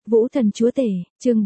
Vũ Thần Chúa Tể, chương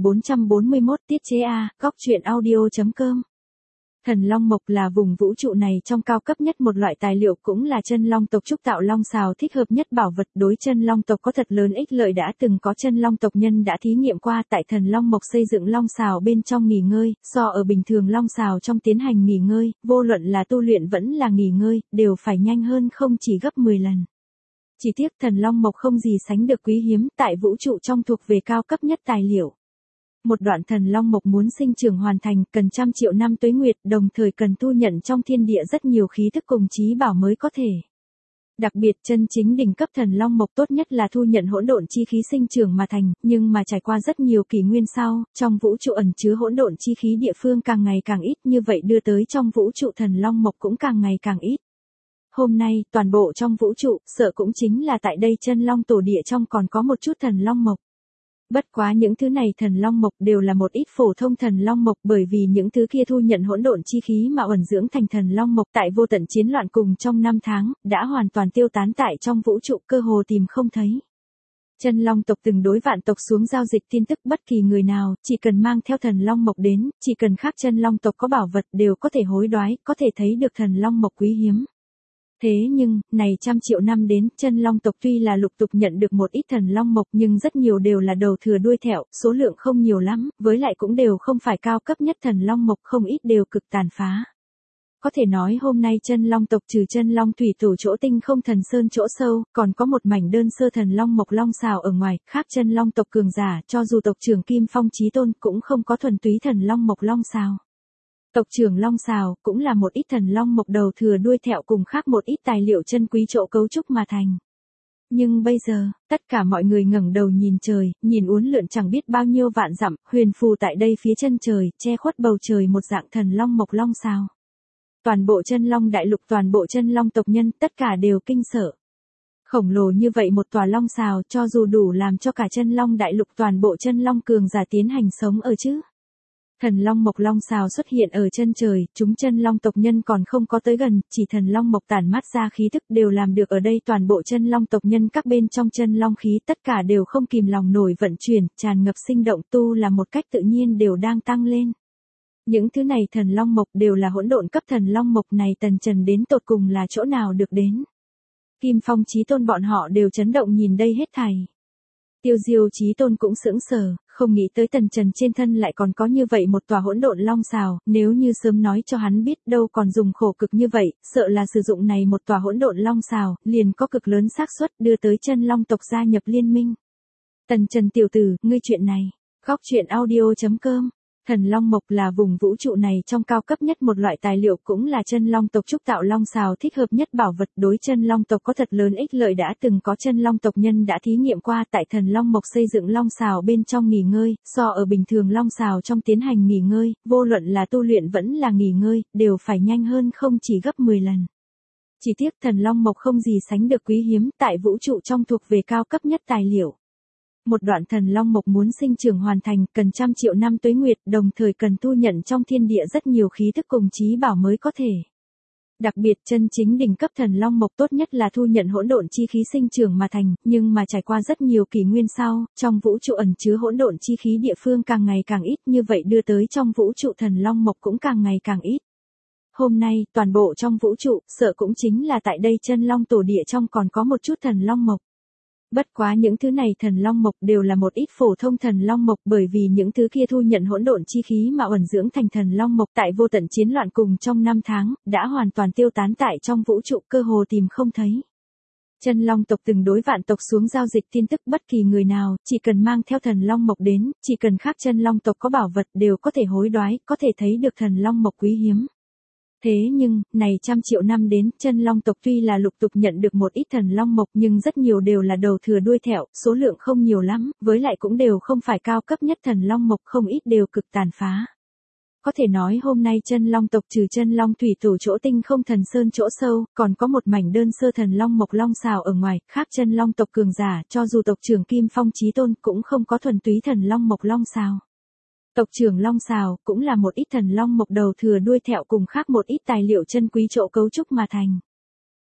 4441 tiết chế A, góc truyện audio.com. Thần Long Mộc là vùng vũ trụ này trong cao cấp nhất một loại tài liệu, cũng là chân long tộc trúc tạo long xào thích hợp nhất bảo vật đối chân long tộc có thật lớn ích lợi. Đã từng có chân long tộc nhân đã thí nghiệm qua tại Thần Long Mộc xây dựng long xào bên trong nghỉ ngơi, so ở bình thường long xào trong tiến hành nghỉ ngơi, vô luận là tu luyện vẫn là nghỉ ngơi, đều phải nhanh hơn không chỉ gấp 10 lần. Chỉ tiếc Thần Long Mộc không gì sánh được quý hiếm, tại vũ trụ trong thuộc về cao cấp nhất tài liệu. Một đoạn Thần Long Mộc muốn sinh trưởng hoàn thành, cần trăm triệu năm tuế nguyệt, đồng thời cần thu nhận trong thiên địa rất nhiều khí thức cùng chí bảo mới có thể. Đặc biệt chân chính đỉnh cấp Thần Long Mộc tốt nhất là thu nhận hỗn độn chi khí sinh trưởng mà thành, nhưng mà trải qua rất nhiều kỷ nguyên sau, trong vũ trụ ẩn chứa hỗn độn chi khí địa phương càng ngày càng ít, như vậy đưa tới trong vũ trụ Thần Long Mộc cũng càng ngày càng ít. Hôm nay, toàn bộ trong vũ trụ, sợ cũng chính là tại đây chân long tổ địa trong còn có một chút Thần Long Mộc. Bất quá những thứ này Thần Long Mộc đều là một ít phổ thông Thần Long Mộc, bởi vì những thứ kia thu nhận hỗn độn chi khí mà ẩn dưỡng thành Thần Long Mộc tại vô tận chiến loạn cùng trong năm tháng, đã hoàn toàn tiêu tán tại trong vũ trụ, cơ hồ tìm không thấy. Chân long tộc từng đối vạn tộc xuống giao dịch tin tức, bất kỳ người nào, chỉ cần mang theo Thần Long Mộc đến, chỉ cần khác chân long tộc có bảo vật đều có thể hối đoái, có thể thấy được Thần Long Mộc quý hiếm. Thế nhưng, này trăm triệu năm đến, chân long tộc tuy là lục tục nhận được một ít Thần Long Mộc nhưng rất nhiều đều là đầu thừa đuôi thẹo, số lượng không nhiều lắm, với lại cũng đều không phải cao cấp nhất Thần Long Mộc, không ít đều cực tàn phá. Có thể nói hôm nay chân long tộc trừ chân long thủy tổ chỗ tinh không thần sơn chỗ sâu, còn có một mảnh đơn sơ Thần Long Mộc long xào ở ngoài, khác chân long tộc cường giả, cho dù tộc trưởng Kim Phong Chí Tôn cũng không có thuần túy Thần Long Mộc long xào. Tộc trưởng long xào cũng là một ít Thần Long Mộc đầu thừa đuôi thẹo cùng khác một ít tài liệu chân quý chỗ cấu trúc mà thành. Nhưng bây giờ, tất cả mọi người ngẩng đầu nhìn trời, nhìn uốn lượn chẳng biết bao nhiêu vạn dặm, huyền phù tại đây phía chân trời, che khuất bầu trời một dạng Thần Long Mộc long xào. Toàn bộ chân long đại lục, toàn bộ chân long tộc nhân, tất cả đều kinh sợ. Khổng lồ như vậy một tòa long xào, cho dù đủ làm cho cả chân long đại lục toàn bộ chân long cường giả tiến hành sống ở chứ. Thần Long Mộc long xào xuất hiện ở chân trời, chúng chân long tộc nhân còn không có tới gần, chỉ Thần Long Mộc tản mát ra khí thức đều làm được ở đây. Toàn bộ chân long tộc nhân các bên trong chân long khí tất cả đều không kìm lòng nổi vận chuyển, tràn ngập sinh động, tu là một cách tự nhiên đều đang tăng lên. Những thứ này Thần Long Mộc đều là hỗn độn cấp. Thần Long Mộc này tần trần đến tột cùng là chỗ nào được đến. Kim Phong Chí Tôn bọn họ đều chấn động nhìn đây hết thảy. Tiêu Diêu Chí Tôn cũng sững sờ, không nghĩ tới tần trần trên thân lại còn có như vậy một tòa hỗn độn long xào, nếu như sớm nói cho hắn biết đâu còn dùng khổ cực như vậy, sợ là sử dụng này một tòa hỗn độn long xào, liền có cực lớn xác suất đưa tới chân long tộc gia nhập liên minh. Tần Trần tiểu tử, ngươi chuyện này, góc truyện audio.com. Thần Long Mộc là vùng vũ trụ này trong cao cấp nhất một loại tài liệu, cũng là chân long tộc trúc tạo long xào thích hợp nhất bảo vật đối chân long tộc có thật lớn ích lợi. Đã từng có chân long tộc nhân đã thí nghiệm qua tại Thần Long Mộc xây dựng long xào bên trong nghỉ ngơi, so ở bình thường long xào trong tiến hành nghỉ ngơi, vô luận là tu luyện vẫn là nghỉ ngơi, đều phải nhanh hơn không chỉ gấp 10 lần. Chỉ tiếc Thần Long Mộc không gì sánh được quý hiếm, tại vũ trụ trong thuộc về cao cấp nhất tài liệu. Một đoạn Thần Long Mộc muốn sinh trưởng hoàn thành, cần trăm triệu năm tuế nguyệt, đồng thời cần thu nhận trong thiên địa rất nhiều khí thức cùng chí bảo mới có thể. Đặc biệt chân chính đỉnh cấp Thần Long Mộc tốt nhất là thu nhận hỗn độn chi khí sinh trưởng mà thành, nhưng mà trải qua rất nhiều kỷ nguyên sau, trong vũ trụ ẩn chứa hỗn độn chi khí địa phương càng ngày càng ít, như vậy đưa tới trong vũ trụ Thần Long Mộc cũng càng ngày càng ít. Hôm nay, toàn bộ trong vũ trụ, sợ cũng chính là tại đây chân long tổ địa trong còn có một chút Thần Long Mộc. Bất quá những thứ này Thần Long Mộc đều là một ít phổ thông Thần Long Mộc, bởi vì những thứ kia thu nhận hỗn độn chi khí mà ẩn dưỡng thành Thần Long Mộc tại vô tận chiến loạn cùng trong năm tháng, đã hoàn toàn tiêu tán tại trong vũ trụ, cơ hồ tìm không thấy. Chân long tộc từng đối vạn tộc xuống giao dịch tin tức, bất kỳ người nào, chỉ cần mang theo Thần Long Mộc đến, chỉ cần khác chân long tộc có bảo vật đều có thể hối đoái, có thể thấy được Thần Long Mộc quý hiếm. Thế nhưng, này trăm triệu năm đến, chân long tộc tuy là lục tục nhận được một ít Thần Long Mộc nhưng rất nhiều đều là đầu thừa đuôi thẹo, số lượng không nhiều lắm, với lại cũng đều không phải cao cấp nhất Thần Long Mộc, không ít đều cực tàn phá. Có thể nói hôm nay chân long tộc trừ chân long thủy tổ chỗ tinh không thần sơn chỗ sâu, còn có một mảnh đơn sơ Thần Long Mộc long xào ở ngoài, khác chân long tộc cường giả, cho dù tộc trưởng Kim Phong Chí Tôn cũng không có thuần túy Thần Long Mộc long xào. Tộc trưởng long xào cũng là một ít Thần Long Mộc đầu thừa đuôi thẹo cùng khác một ít tài liệu chân quý chỗ cấu trúc mà thành.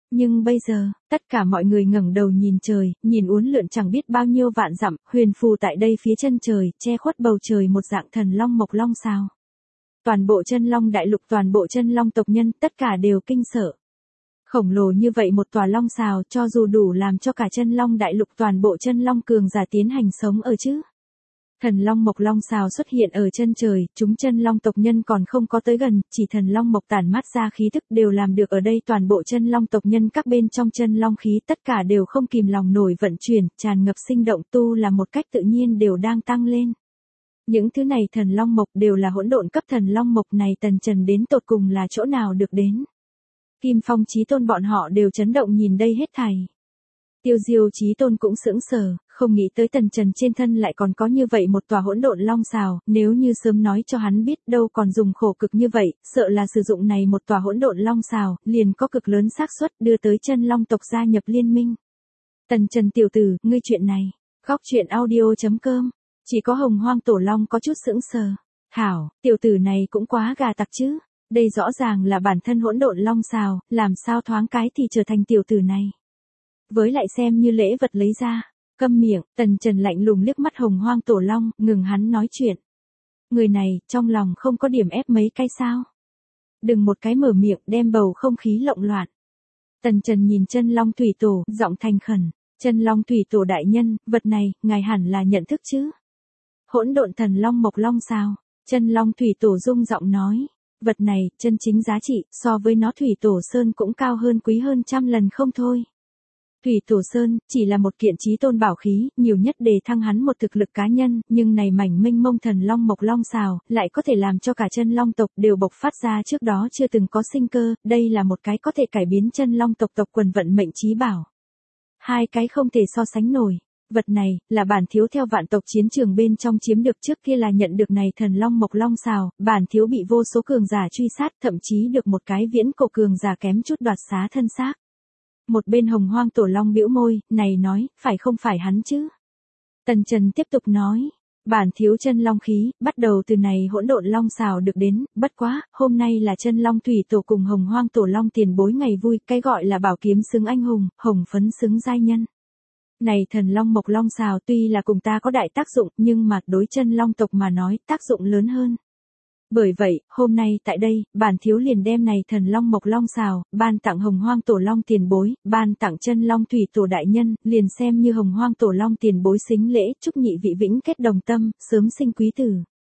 Nhưng bây giờ, tất cả mọi người ngẩng đầu nhìn trời, nhìn uốn lượn chẳng biết bao nhiêu vạn dặm, huyền phù tại đây phía chân trời, che khuất bầu trời một dạng thần long mộc long sao. Toàn bộ chân long đại lục, toàn bộ chân long tộc nhân, tất cả đều kinh sợ. Khổng lồ như vậy một tòa long xào cho dù đủ làm cho cả chân long đại lục toàn bộ chân long cường giả tiến hành sống ở chứ. Thần long mộc long xào xuất hiện ở chân trời, chúng chân long tộc nhân còn không có tới gần, chỉ thần long mộc tản mát ra khí thức đều làm được ở đây, toàn bộ chân long tộc nhân các bên trong chân long khí tất cả đều không kìm lòng nổi vận chuyển, tràn ngập sinh động, tu là một cách tự nhiên đều đang tăng lên. Những thứ này thần long mộc đều là hỗn độn cấp, thần long mộc này Tần Trần đến tột cùng là chỗ nào được đến. Kim Phong Chí Tôn bọn họ đều chấn động nhìn đây hết thảy. Tiêu Diêu Chí Tôn cũng sững sờ, không nghĩ tới Tần Trần trên thân lại còn có như vậy một tòa hỗn độn long xào, nếu như sớm nói cho hắn biết đâu còn dùng khổ cực như vậy, sợ là sử dụng này một tòa hỗn độn long xào, liền có cực lớn xác suất đưa tới chân long tộc gia nhập liên minh. Tần Trần tiểu tử, ngươi chuyện này, góc chuyện audio.com, chỉ có Hồng Hoang Tổ Long có chút sững sờ. Hảo, tiểu tử này cũng quá gà tặc chứ, đây rõ ràng là bản thân hỗn độn long xào, làm sao thoáng cái thì trở thành tiểu tử này. Với lại xem như lễ vật lấy ra. Câm miệng, Tần Trần lạnh lùng liếc mắt Hồng Hoang Tổ Long, ngừng hắn nói chuyện. Người này, trong lòng không có điểm ép mấy cái sao. Đừng một cái mở miệng đem bầu không khí lộn loạn. Tần Trần nhìn chân Long Thủy Tổ, giọng thành khẩn. Chân Long Thủy Tổ đại nhân, vật này, ngài hẳn là nhận thức chứ. Hỗn độn thần Long Mộc Long sao? Chân Long Thủy Tổ rung giọng nói. Vật này, chân chính giá trị, so với nó Thủy Tổ Sơn cũng cao hơn quý hơn trăm lần không thôi. Thủy Tổ Sơn, chỉ là một kiện chí tôn bảo khí, nhiều nhất để thăng hắn một thực lực cá nhân, nhưng này mảnh mênh mông thần long mộc long xào, lại có thể làm cho cả chân long tộc đều bộc phát ra trước đó chưa từng có sinh cơ, đây là một cái có thể cải biến chân long tộc tộc quần vận mệnh chí bảo. Hai cái không thể so sánh nổi. Vật này, là bản thiếu theo vạn tộc chiến trường bên trong chiếm được, trước kia là nhận được này thần long mộc long xào, bản thiếu bị vô số cường giả truy sát, thậm chí được một cái viễn cổ cường giả kém chút đoạt xá thân xác. Một bên Hồng Hoang Tổ Long bĩu môi, này nói, phải không phải hắn chứ? Tần Trần tiếp tục nói, bản thiếu chân long khí, bắt đầu từ này hỗn độn long xào được đến, bất quá, hôm nay là chân long thủy tổ cùng Hồng Hoang Tổ Long tiền bối ngày vui, cái gọi là bảo kiếm xứng anh hùng, hồng phấn xứng giai nhân. Này thần long mộc long xào tuy là cùng ta có đại tác dụng, nhưng mà đối chân long tộc mà nói, tác dụng lớn hơn. Bởi vậy, hôm nay tại đây, bản thiếu liền đem này thần long mộc long xào, ban tặng Hồng Hoang Tổ Long tiền bối, ban tặng chân long thủy tổ đại nhân, liền xem như Hồng Hoang Tổ Long tiền bối xính lễ, chúc nhị vị vĩnh kết đồng tâm, sớm sinh quý tử.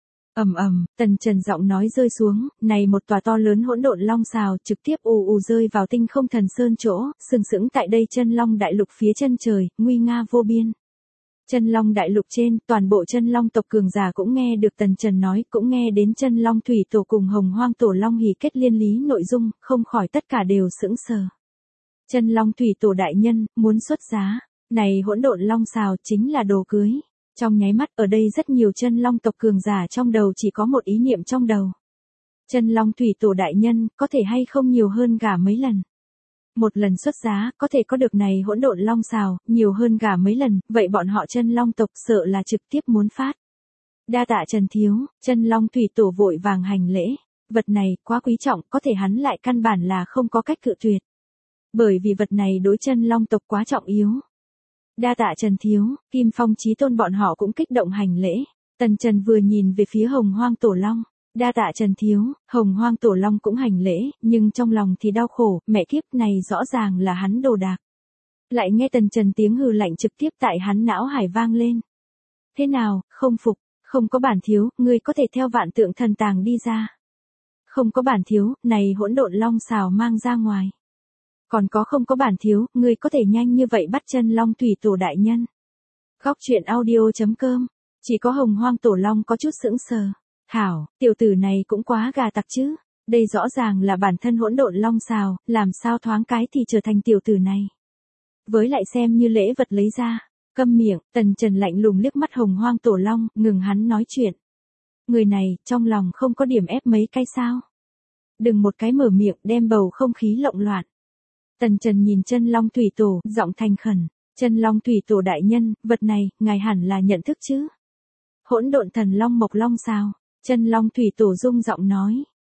Tần Trần giọng nói rơi xuống, này một tòa to lớn hỗn độn long xào trực tiếp ù ù rơi vào tinh không thần sơn chỗ, sừng sững tại đây chân long đại lục phía chân trời, nguy nga vô biên. Chân long đại lục trên, toàn bộ chân long tộc cường giả cũng nghe được Tần Trần nói, cũng nghe đến chân long thủy tổ cùng Hồng Hoang Tổ Long hỉ kết liên lý nội dung, không khỏi tất cả đều sững sờ. Chân long thủy tổ đại nhân, muốn xuất giá, này hỗn độn long xào chính là đồ cưới. Trong nháy mắt ở đây rất nhiều chân long tộc cường giả trong đầu chỉ có một ý niệm trong đầu. Chân long thủy tổ đại nhân, có thể hay không nhiều hơn gả mấy lần. Một lần xuất giá, có thể có được này hỗn độn long xào, nhiều hơn gả mấy lần, vậy bọn họ chân long tộc sợ là trực tiếp muốn phát. Đa tạ Trần thiếu, chân long thủy tổ vội vàng hành lễ. Vật này, quá quý trọng, có thể hắn lại căn bản là không có cách cự tuyệt. Bởi vì vật này đối chân long tộc quá trọng yếu. Đa tạ Trần thiếu, Kim Phong Chí Tôn bọn họ cũng kích động hành lễ. Tần Trần vừa nhìn về phía Hồng Hoang Tổ Long. Đa tạ Trần thiếu, Hồng Hoang Tổ Long cũng hành lễ, nhưng trong lòng thì đau khổ, mẹ kiếp này rõ ràng là hắn đồ đạc. Lại nghe Tần Trần tiếng hừ lạnh trực tiếp tại hắn não hải vang lên. Thế nào, không phục, không có bản thiếu, ngươi có thể theo vạn tượng thần tàng đi ra. Không có bản thiếu, này hỗn độn long xào mang ra ngoài. Còn có không có bản thiếu, ngươi có thể nhanh như vậy bắt chân long thủy tổ đại nhân. Góc chuyện audio.com, chỉ có Hồng Hoang Tổ Long có chút sững sờ. Hảo, tiểu tử này cũng quá gà tặc chứ, đây rõ ràng là bản thân hỗn độn long xào, làm sao thoáng cái thì trở thành tiểu tử này. Với lại xem như lễ vật lấy ra, câm miệng, Tần Trần lạnh lùng liếc mắt Hồng Hoang Tổ Long, ngừng hắn nói chuyện. Người này, trong lòng không có điểm ép mấy cái sao. Đừng một cái mở miệng đem bầu không khí lộn loạn. Tần Trần nhìn chân long thủy tổ, giọng thành khẩn, chân long thủy tổ đại nhân, vật này, ngài hẳn là nhận thức chứ. Hỗn độn thần long mộc long sao. Chân long thủy tổ rung giọng nói,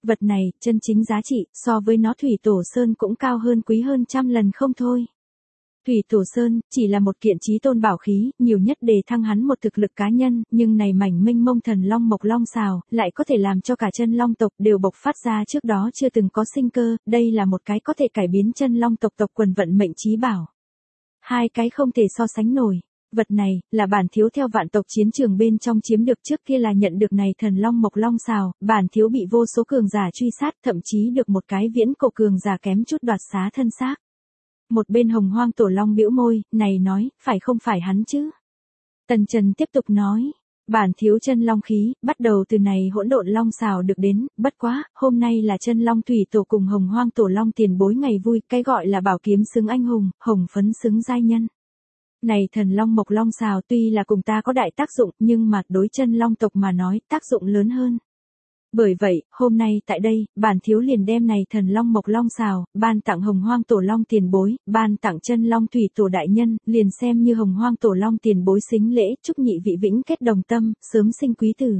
Vật này, chân chính giá trị, so với nó Thủy Tổ Sơn cũng cao hơn quý hơn trăm lần không thôi. Thủy Tổ Sơn, chỉ là một kiện chí tôn bảo khí, nhiều nhất để thăng hắn một thực lực cá nhân, nhưng này mảnh mênh mông thần long mộc long xào, lại có thể làm cho cả chân long tộc đều bộc phát ra trước đó chưa từng có sinh cơ, đây là một cái có thể cải biến chân long tộc tộc quần vận mệnh chí bảo. Hai cái không thể so sánh nổi. Vật này, là bản thiếu theo vạn tộc chiến trường bên trong chiếm được trước kia là nhận được này thần long mộc long xào, bản thiếu bị vô số cường giả truy sát, thậm chí được một cái viễn cổ cường giả kém chút đoạt xá thân xác. Một bên Hồng Hoang Tổ Long bĩu môi, này nói, phải không phải hắn chứ? Tần Trần tiếp tục nói, bản thiếu chân long khí, bắt đầu từ này hỗn độn long xào được đến, bất quá, hôm nay là chân long thủy tổ cùng Hồng Hoang Tổ Long tiền bối ngày vui, cái gọi là bảo kiếm xứng anh hùng, hồng phấn xứng giai nhân. Này thần long mộc long xào tuy là cùng ta có đại tác dụng, nhưng mà đối chân long tộc mà nói, tác dụng lớn hơn. Bởi vậy, hôm nay tại đây, bản thiếu liền đem này thần long mộc long xào, ban tặng Hồng Hoang Tổ Long tiền bối, ban tặng chân long thủy tổ đại nhân, liền xem như Hồng Hoang Tổ Long tiền bối xính lễ, chúc nhị vị vĩnh kết đồng tâm, sớm sinh quý tử.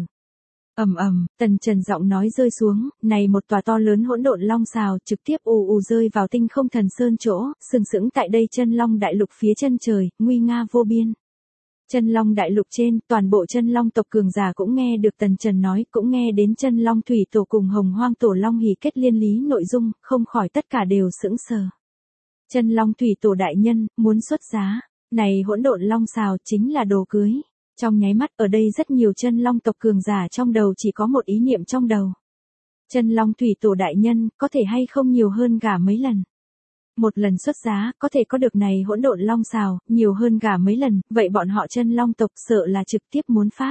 Tần Trần giọng nói rơi xuống, này một tòa to lớn hỗn độn long xào trực tiếp ù ù rơi vào tinh không thần sơn chỗ, sừng sững tại đây chân long đại lục phía chân trời, nguy nga vô biên. Chân long đại lục trên, toàn bộ chân long tộc cường giả cũng nghe được Tần Trần nói, cũng nghe đến chân long thủy tổ cùng Hồng Hoang Tổ Long hỉ kết liên lý nội dung, không khỏi tất cả đều sững sờ. Chân long thủy tổ đại nhân, muốn xuất giá, này hỗn độn long xào chính là đồ cưới. Trong nháy mắt ở đây rất nhiều chân long tộc cường giả trong đầu chỉ có một ý niệm trong đầu. Chân long thủy tổ đại nhân, có thể hay không nhiều hơn gả mấy lần. Một lần xuất giá, có thể có được này hỗn độn long xào, nhiều hơn gả mấy lần, vậy bọn họ chân long tộc sợ là trực tiếp muốn phát.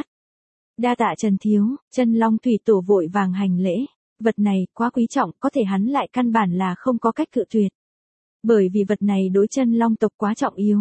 Đa tạ Trần thiếu, chân long thủy tổ vội vàng hành lễ. Vật này, quá quý trọng, có thể hắn lại căn bản là không có cách cự tuyệt. Bởi vì vật này đối chân long tộc quá trọng yếu.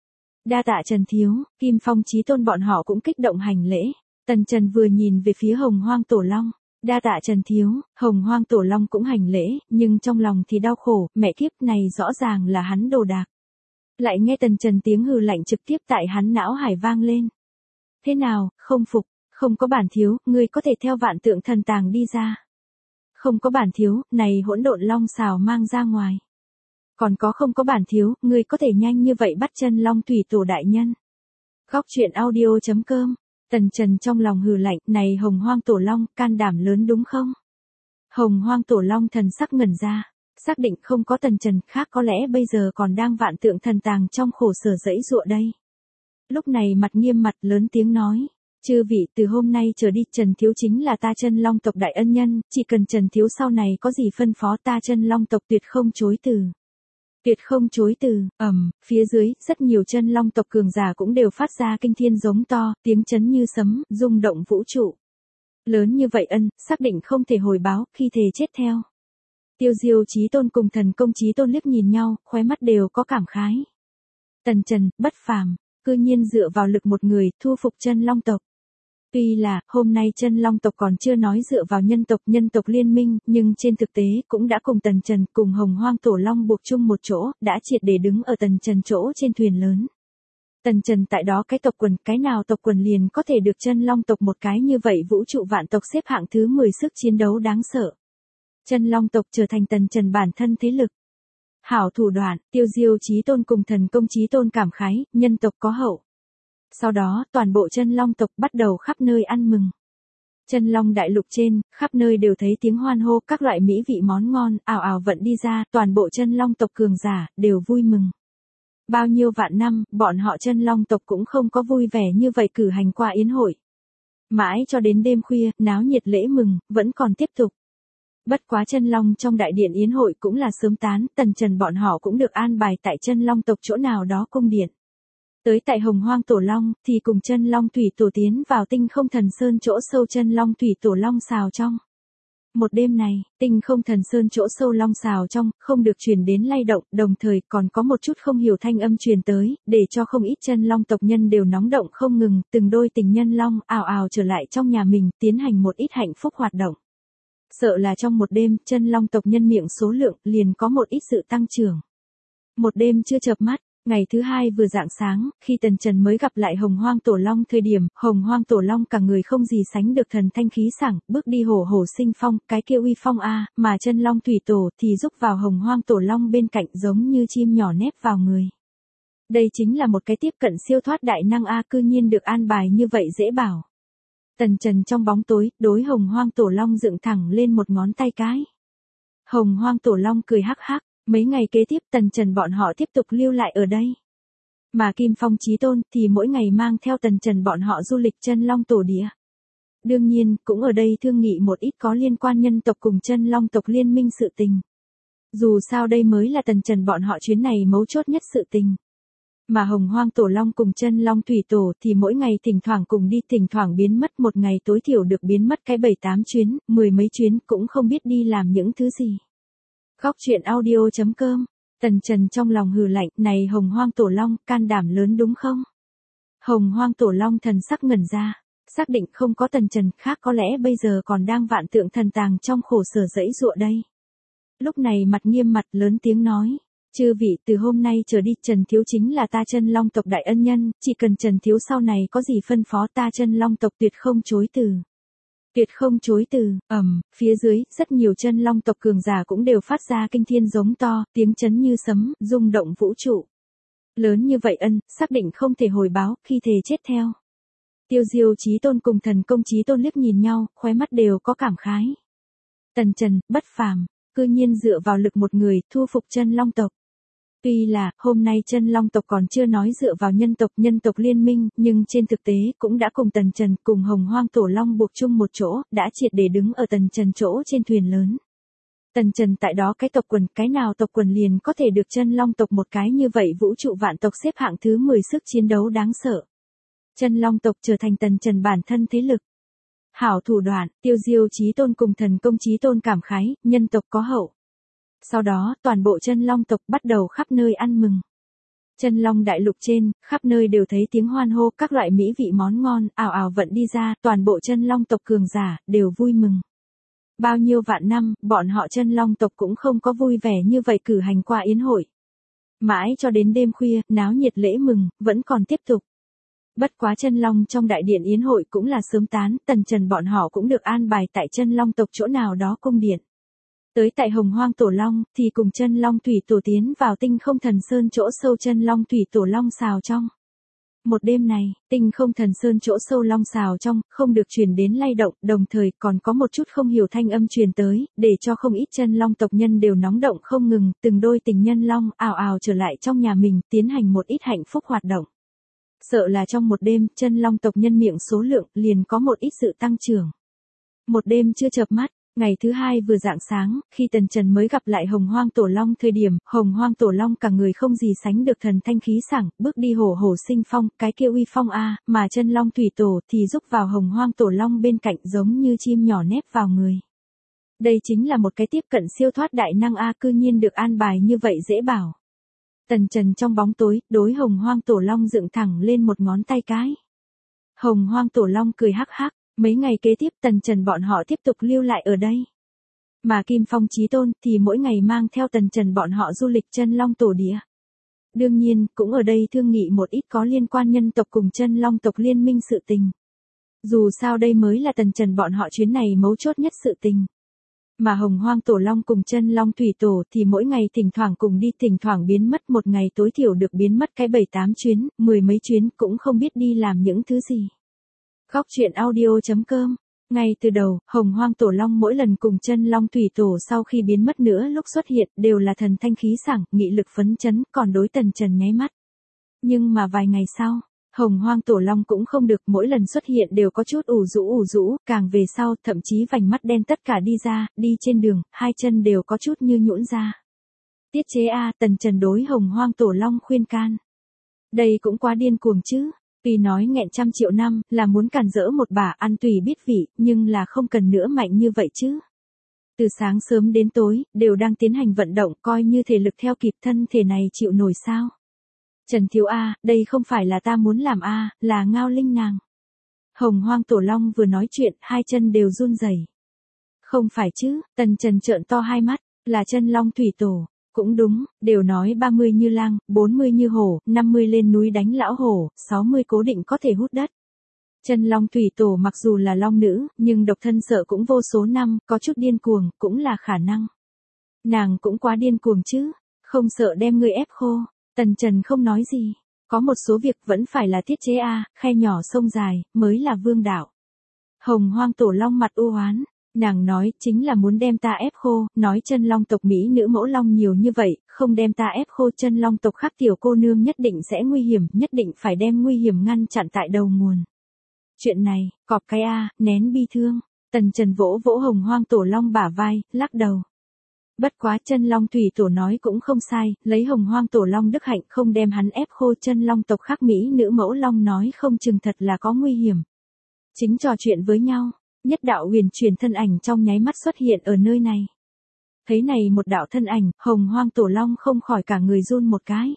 Đa tạ Trần thiếu, Kim Phong Chí Tôn bọn họ cũng kích động hành lễ. Tần Trần vừa nhìn về phía Hồng Hoang Tổ Long. Đa tạ Trần thiếu, Hồng Hoang Tổ Long cũng hành lễ, nhưng trong lòng thì đau khổ, mẹ kiếp này rõ ràng là hắn đồ đạc. Lại nghe Tần Trần tiếng hừ lạnh trực tiếp tại hắn não hải vang lên. Thế nào, không phục, không có bản thiếu, ngươi có thể theo vạn tượng thần tàng đi ra. Không có bản thiếu, này hỗn độn long xào mang ra ngoài. Còn có không có bản thiếu, ngươi có thể nhanh như vậy bắt chân long thủy tổ đại nhân. Góc truyện audio.com. Tần Trần trong lòng hừ lạnh, này Hồng Hoang Tổ Long, can đảm lớn đúng không? Hồng Hoang Tổ Long thần sắc ngẩn ra, xác định không có Tần Trần, khác có lẽ bây giờ còn đang vạn tượng thần tàng trong khổ sở dẫy dụa đây. Lúc này mặt nghiêm mặt lớn tiếng nói, chư vị từ hôm nay trở đi Trần thiếu chính là ta chân long tộc đại ân nhân, chỉ cần Trần thiếu sau này có gì phân phó ta chân long tộc tuyệt không chối từ. Tuyệt không chối từ, phía dưới, rất nhiều chân long tộc cường giả cũng đều phát ra kinh thiên giống to, tiếng chấn như sấm, rung động vũ trụ. Lớn như vậy ân, xác định không thể hồi báo, khi thề chết theo. Tiêu Diêu Chí Tôn cùng Thần Công Chí Tôn liếc nhìn nhau, khóe mắt đều có cảm khái. Tần Trần, bất phàm, cư nhiên dựa vào lực một người, thu phục chân long tộc. Tuy là, hôm nay chân long tộc còn chưa nói dựa vào nhân tộc liên minh, nhưng trên thực tế, cũng đã cùng Tần Trần, cùng Hồng Hoang Tổ Long buộc chung một chỗ, đã triệt để đứng ở Tần Trần chỗ trên thuyền lớn. Tần Trần tại đó cái tộc quần, cái nào tộc quần liền có thể được chân long tộc một cái như vậy vũ trụ vạn tộc xếp hạng thứ 10 sức chiến đấu đáng sợ. Chân long tộc trở thành Tần Trần bản thân thế lực. Hảo thủ đoạn, Tiêu Diêu Chí Tôn cùng Thần Công Chí Tôn cảm khái, nhân tộc có hậu. Sau đó, toàn bộ chân long tộc bắt đầu khắp nơi ăn mừng. Chân long đại lục trên, khắp nơi đều thấy tiếng hoan hô, các loại mỹ vị món ngon, ào ào vận đi ra, toàn bộ chân long tộc cường giả, đều vui mừng. Bao nhiêu vạn năm, bọn họ chân long tộc cũng không có vui vẻ như vậy cử hành qua yến hội. Mãi cho đến đêm khuya, náo nhiệt lễ mừng, vẫn còn tiếp tục. Bất quá chân long trong đại điện yến hội cũng là sớm tán, Tần Trần bọn họ cũng được an bài tại chân long tộc chỗ nào đó cung điện. Tới tại Hồng Hoang Tổ Long, thì cùng chân long thủy tổ tiến vào tinh không thần sơn chỗ sâu chân long thủy tổ long xào trong. Một đêm này, tinh không thần sơn chỗ sâu long xào trong, không được truyền đến lay động, đồng thời còn có một chút không hiểu thanh âm truyền tới, để cho không ít chân long tộc nhân đều nóng động không ngừng, từng đôi tình nhân long, ào ào trở lại trong nhà mình, tiến hành một ít hạnh phúc hoạt động. Sợ là trong một đêm, chân long tộc nhân miệng số lượng, liền có một ít sự tăng trưởng. Một đêm chưa chợp mắt, Ngày thứ hai vừa rạng sáng, khi Tần Trần mới gặp lại Hồng Hoang Tổ Long thời điểm, Hồng Hoang Tổ Long cả người không gì sánh được thần thanh khí sảng, bước đi hổ hổ sinh phong, cái kia uy phong a, mà chân Long Thủy Tổ thì rúc vào Hồng Hoang Tổ Long bên cạnh giống như chim nhỏ nép vào người. Đây chính là một cái tiếp cận siêu thoát đại năng a, cư nhiên được an bài như vậy dễ bảo. Tần Trần trong bóng tối, đối Hồng Hoang Tổ Long dựng thẳng lên một ngón tay cái. Hồng Hoang Tổ Long cười hắc hắc. Mấy ngày kế tiếp Tần Trần bọn họ tiếp tục lưu lại ở đây. Mà Kim Phong Chí Tôn thì mỗi ngày mang theo Tần Trần bọn họ du lịch chân Long Tổ Địa. Đương nhiên, cũng ở đây thương nghị một ít có liên quan nhân tộc cùng chân Long tộc liên minh sự tình. Dù sao đây mới là Tần Trần bọn họ chuyến này mấu chốt nhất sự tình. Mà Hồng Hoang Tổ Long cùng chân Long Thủy Tổ thì mỗi ngày thỉnh thoảng cùng đi, thỉnh thoảng biến mất, một ngày tối thiểu được biến mất cái 7-8 chuyến, 10 mấy chuyến, cũng không biết đi làm những thứ gì. Góc truyện audio.com. Tần Trần trong lòng hừ lạnh, này Hồng Hoang Tổ Long, can đảm lớn đúng không? Hồng Hoang Tổ Long thần sắc ngẩn ra, xác định không có Tần Trần, khác có lẽ bây giờ còn đang vạn tượng thần tàng trong khổ sở dẫy dụa đây. Lúc này mặt nghiêm mặt lớn tiếng nói, chư vị, từ hôm nay trở đi Trần Thiếu chính là ta chân Long tộc đại ân nhân, chỉ cần Trần Thiếu sau này có gì phân phó ta chân Long tộc tuyệt không chối từ. Tuyệt không chối từ, phía dưới, rất nhiều chân Long tộc cường giả cũng đều phát ra kinh thiên giống to, tiếng chấn như sấm, rung động vũ trụ. Lớn như vậy ân, xác định không thể hồi báo, khi thề chết theo. Tiêu Diêu Chí Tôn cùng Thần Công Chí Tôn liếc nhìn nhau, khóe mắt đều có cảm khái. Tần Trần, bất phàm, cư nhiên dựa vào lực một người, thu phục chân Long tộc. Tuy là, hôm nay chân Long tộc còn chưa nói dựa vào nhân tộc liên minh, nhưng trên thực tế cũng đã cùng Tần Trần cùng Hồng Hoang Tổ Long buộc chung một chỗ, đã triệt để đứng ở Tần Trần chỗ trên thuyền lớn. Tần Trần tại đó cái tộc quần, cái nào tộc quần liền có thể được chân Long tộc một cái như vậy vũ trụ vạn tộc xếp hạng thứ 10 sức chiến đấu đáng sợ. Chân Long tộc trở thành Tần Trần bản thân thế lực. Hảo thủ đoạn, Tiêu Diêu Chí Tôn cùng Thần Công Chí Tôn cảm khái, nhân tộc có hậu. Sau đó, toàn bộ chân Long tộc bắt đầu khắp nơi ăn mừng. Chân Long đại lục trên, khắp nơi đều thấy tiếng hoan hô, các loại mỹ vị món ngon, ào ào vận đi ra, toàn bộ chân Long tộc cường giả, đều vui mừng. Bao nhiêu vạn năm, bọn họ chân Long tộc cũng không có vui vẻ như vậy cử hành qua yến hội. Mãi cho đến đêm khuya, náo nhiệt lễ mừng, vẫn còn tiếp tục. Bất quá chân Long trong đại điện yến hội cũng là sớm tán, Tần Trần bọn họ cũng được an bài tại chân Long tộc chỗ nào đó cung điện. Tới tại Hồng Hoang Tổ Long, thì cùng chân Long Thủy Tổ tiến vào Tinh Không Thần Sơn chỗ sâu chân Long Thủy Tổ Long xào trong. Một đêm này, Tinh Không Thần Sơn chỗ sâu Long xào trong, không được truyền đến lay động, đồng thời còn có một chút không hiểu thanh âm truyền tới, để cho không ít chân Long tộc nhân đều nóng động không ngừng, từng đôi tình nhân Long ào ào trở lại trong nhà mình, tiến hành một ít hạnh phúc hoạt động. Sợ là trong một đêm, chân Long tộc nhân miệng số lượng, liền có một ít sự tăng trưởng. Một đêm chưa chợp mắt. Ngày thứ hai vừa rạng sáng, khi Tần Trần mới gặp lại Hồng Hoang Tổ Long thời điểm, Hồng Hoang Tổ Long cả người không gì sánh được thần thanh khí sảng, bước đi hổ hổ sinh phong, cái kia uy phong a, mà chân Long Thủy Tổ thì rúc vào Hồng Hoang Tổ Long bên cạnh giống như chim nhỏ nép vào người. Đây chính là một cái tiếp cận siêu thoát đại năng a, cư nhiên được an bài như vậy dễ bảo. Tần Trần trong bóng tối, đối Hồng Hoang Tổ Long dựng thẳng lên một ngón tay cái. Hồng Hoang Tổ Long cười hắc hắc. Mấy ngày kế tiếp Tần Trần bọn họ tiếp tục lưu lại ở đây. Mà Kim Phong Chí Tôn thì mỗi ngày mang theo Tần Trần bọn họ du lịch chân Long Tổ Địa. Đương nhiên, cũng ở đây thương nghị một ít có liên quan nhân tộc cùng chân Long tộc liên minh sự tình. Dù sao đây mới là Tần Trần bọn họ chuyến này mấu chốt nhất sự tình. Mà Hồng Hoang Tổ Long cùng chân Long Thủy Tổ thì mỗi ngày thỉnh thoảng cùng đi, thỉnh thoảng biến mất, một ngày tối thiểu được biến mất cái 7-8 chuyến, 10 mấy chuyến, cũng không biết đi làm những thứ gì. Góc truyện audio.com. Ngay từ đầu, Hồng Hoang Tổ Long mỗi lần cùng chân Long Thủy Tổ sau khi biến mất nữa lúc xuất hiện đều là thần thanh khí sảng, nghị lực phấn chấn, còn đối Tần Trần nháy mắt. Nhưng mà vài ngày sau, Hồng Hoang Tổ Long cũng không được, mỗi lần xuất hiện đều có chút ủ rũ, càng về sau thậm chí vành mắt đen tất cả đi ra, đi trên đường, hai chân đều có chút như nhũn ra. Tiết chế a, Tần Trần đối Hồng Hoang Tổ Long khuyên can. Đây cũng quá điên cuồng chứ. Tuy nói nghẹn 100 triệu năm, là muốn càn rỡ một bả ăn tùy biết vị, nhưng là không cần nữa mạnh như vậy chứ. Từ sáng sớm đến tối, đều đang tiến hành vận động, coi như thể lực theo kịp, thân thể này chịu nổi sao. Trần Thiếu A, đây không phải là ta muốn làm A, là Ngao Linh nàng. Hồng Hoang Tổ Long vừa nói chuyện, hai chân đều run rẩy. Không phải chứ, Tần Trần trợn to hai mắt, là chân Long Thủy Tổ. Cũng đúng, đều nói 30 như lang, 40 như hổ, 50 lên núi đánh lão hổ, 60 cố định có thể hút đất. Chân long thủy tổ mặc dù là long nữ, nhưng độc thân sợ cũng vô số năm, có chút điên cuồng, cũng là khả năng. Nàng cũng quá điên cuồng chứ, không sợ đem ngươi ép khô. Tần Trần không nói gì, có một số việc vẫn phải là tiết chế a, khe nhỏ sông dài, mới là vương đạo. Hồng Hoang Tổ Long mặt u oán, nàng nói chính là muốn đem ta ép khô, nói chân long tộc mỹ nữ mẫu long nhiều như vậy, không đem ta ép khô chân long tộc khác tiểu cô nương nhất định sẽ nguy hiểm, nhất định phải đem nguy hiểm ngăn chặn tại đầu nguồn. Chuyện này, cọp cái a, nén bi thương. Tần Trần vỗ vỗ Hồng Hoang Tổ Long bả vai, lắc đầu. Bất quá chân long thủy tổ nói cũng không sai, lấy Hồng Hoang Tổ Long đức hạnh không đem hắn ép khô chân long tộc khác mỹ nữ mẫu long nói không chừng thật là có nguy hiểm. Chính trò chuyện với nhau, nhất đạo huyền chuyển thân ảnh trong nháy mắt xuất hiện ở nơi này. Thấy này một đạo thân ảnh, Hồng Hoang Tổ Long không khỏi cả người run một cái.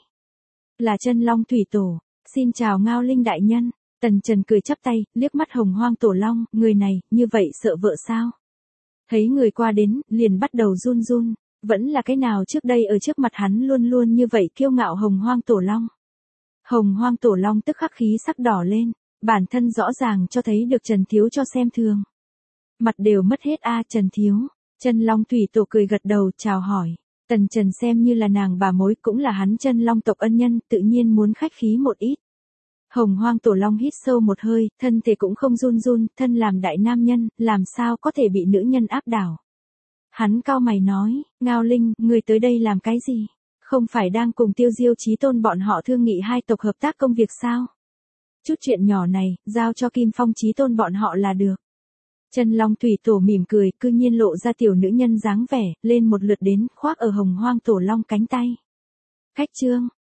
Là chân long thủy tổ, xin chào Ngao Linh đại nhân. Tần Trần cười chắp tay, liếc mắt Hồng Hoang Tổ Long, người này, như vậy sợ vợ sao? Thấy người qua đến, liền bắt đầu run run, vẫn là cái nào trước đây ở trước mặt hắn luôn luôn như vậy kiêu ngạo Hồng Hoang Tổ Long. Hồng Hoang Tổ Long tức khắc khí sắc đỏ lên, bản thân rõ ràng cho thấy được Trần Thiếu cho xem thường. Mặt đều mất hết a Trần Thiếu, chân long thủy tổ cười gật đầu chào hỏi. Tần Trần xem như là nàng bà mối cũng là hắn chân long tộc ân nhân, tự nhiên muốn khách khí một ít. Hồng Hoang Tổ Long hít sâu một hơi, thân thể cũng không run run, thân làm đại nam nhân, làm sao có thể bị nữ nhân áp đảo. Hắn cau mày nói, Ngao Linh, người tới đây làm cái gì? Không phải đang cùng Tiêu Diêu Chí Tôn bọn họ thương nghị hai tộc hợp tác công việc sao? Chút chuyện nhỏ này, giao cho Kim Phong Chí Tôn bọn họ là được. Chân long thủy tổ mỉm cười, cư nhiên lộ ra tiểu nữ nhân dáng vẻ, lên một lượt đến, khoác ở Hồng Hoang Tổ Long cánh tay. Khách trương,